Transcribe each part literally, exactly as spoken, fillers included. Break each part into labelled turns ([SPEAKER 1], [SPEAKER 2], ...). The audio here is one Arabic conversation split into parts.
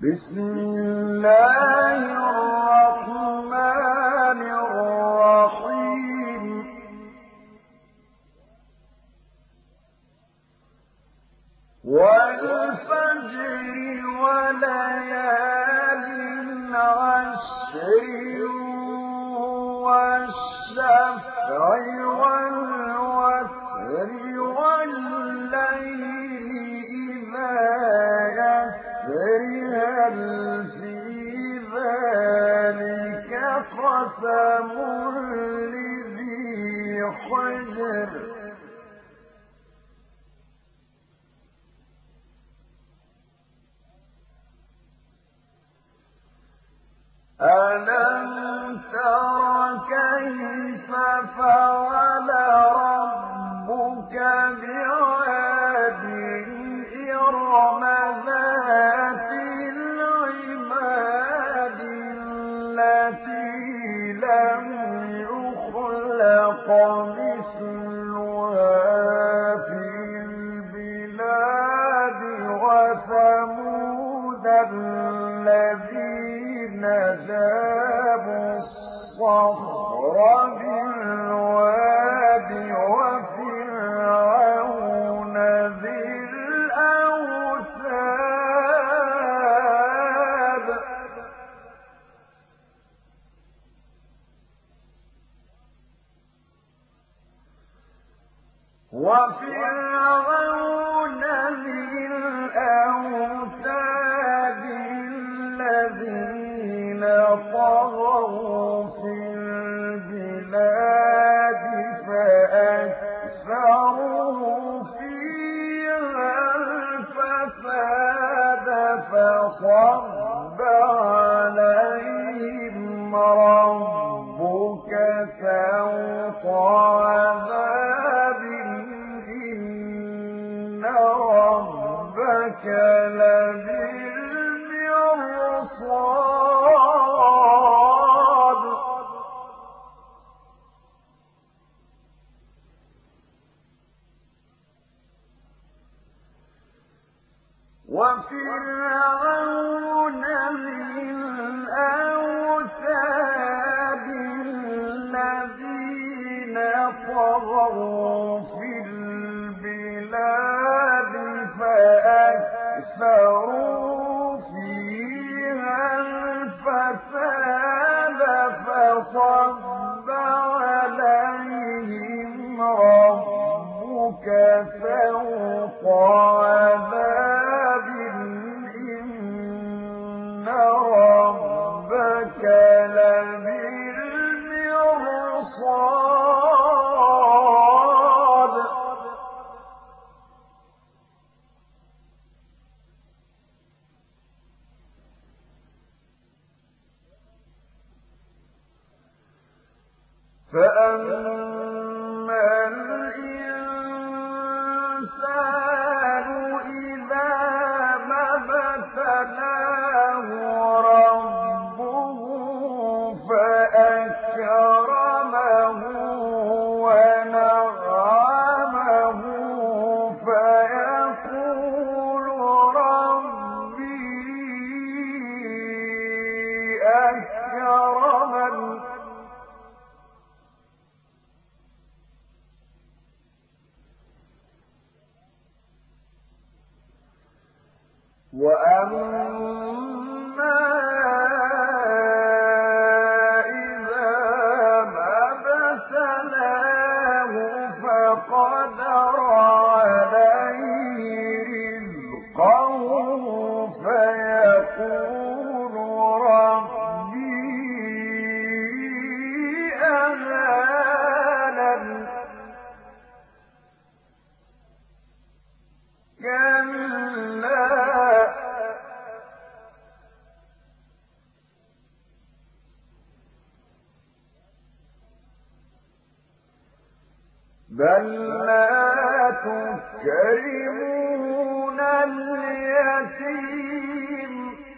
[SPEAKER 1] بسم الله الرحمن الرحيم والفجر وليال عشر والشفع والوتر والليل إذا يسر هل في ذلك قسم لذي حجر ألم تر كيف فعل ربك بعاد إرم ذات العماد التي لم يخلق مثلها في البلاد وثمود الذين جابوا الصخر بالواد وفرعون ذي الأوتاد وفرعون ذي الأوتاد الذين طغوا في البلاد فأكثروا فيها الفساد فصب عليهم ربك سوط عذاب إن ربك لبالمرصاد وفرعون ذي الأوتاد الذين طغوا في البلاد فأكثروا فيها الفساد فصب عليهم ربك سوط عذاب إن ربك لبالمرصاد فأما الإنسان إذا ما ابتلاه ربه فأكرمه ونعمه فيقول ربي أكرمن وأما إذا ما ابتلاه فقدر عليه رزقه فيقول ربي أهانن كلا بل لا تكرمون اليتيم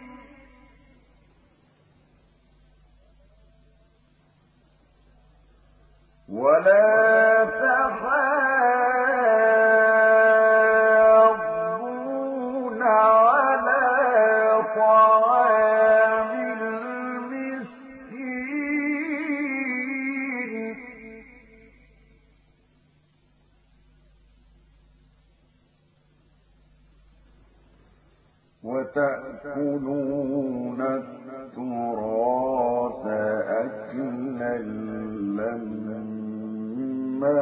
[SPEAKER 1] ولا تحاضون على طعام المسكين وتأكلون التراث أكلا لما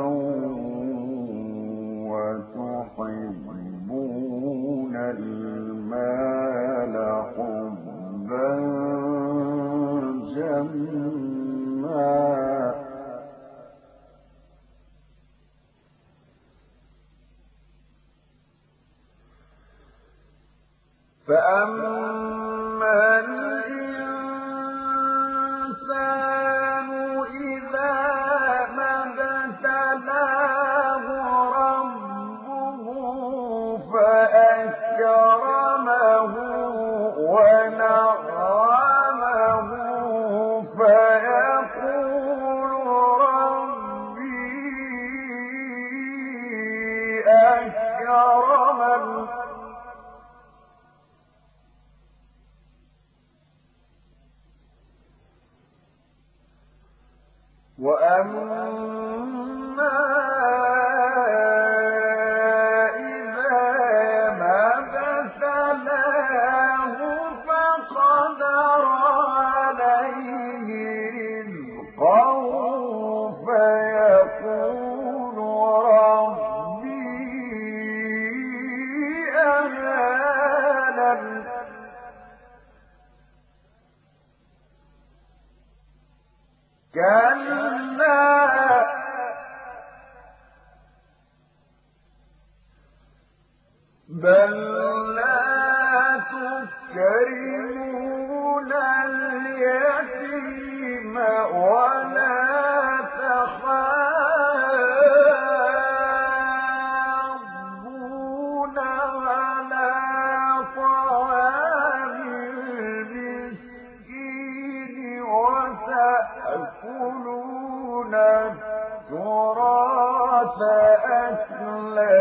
[SPEAKER 1] وتحبون المال حبا جما فأما الإنسان إذا ما ابتلاه ربه فأكرمه ونعمه فيقول ربي أكرمن وأما إذا ما ابتلاه فقدر عليه رزقه فيقول ربي أهانن كلا بل لا تكرمون اليتيم ولا تحاضون على طعام المسكين وتأكلون التراث أكلا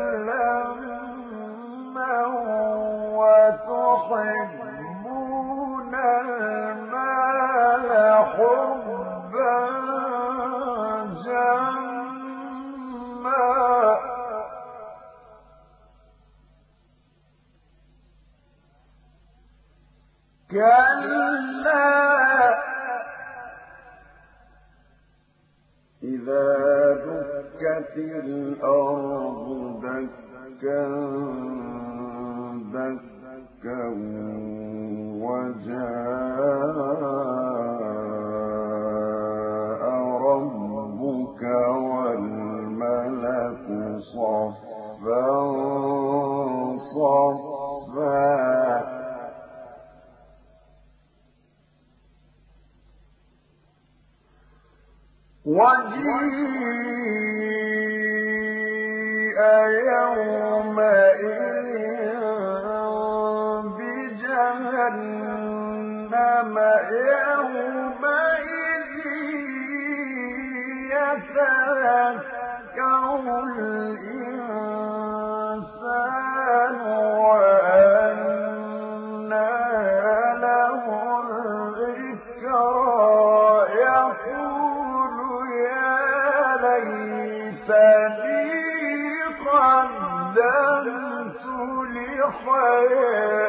[SPEAKER 1] لما وتحبون المال حبا جما كلا إذا دكت الأرض دكا دكا وجاء ربك والملك صفا صفا وجيء يومئذ بجهنم يومئذ يتذكر الإنسان وأنى له الذكرى يقول ليتني قدمت لحياتي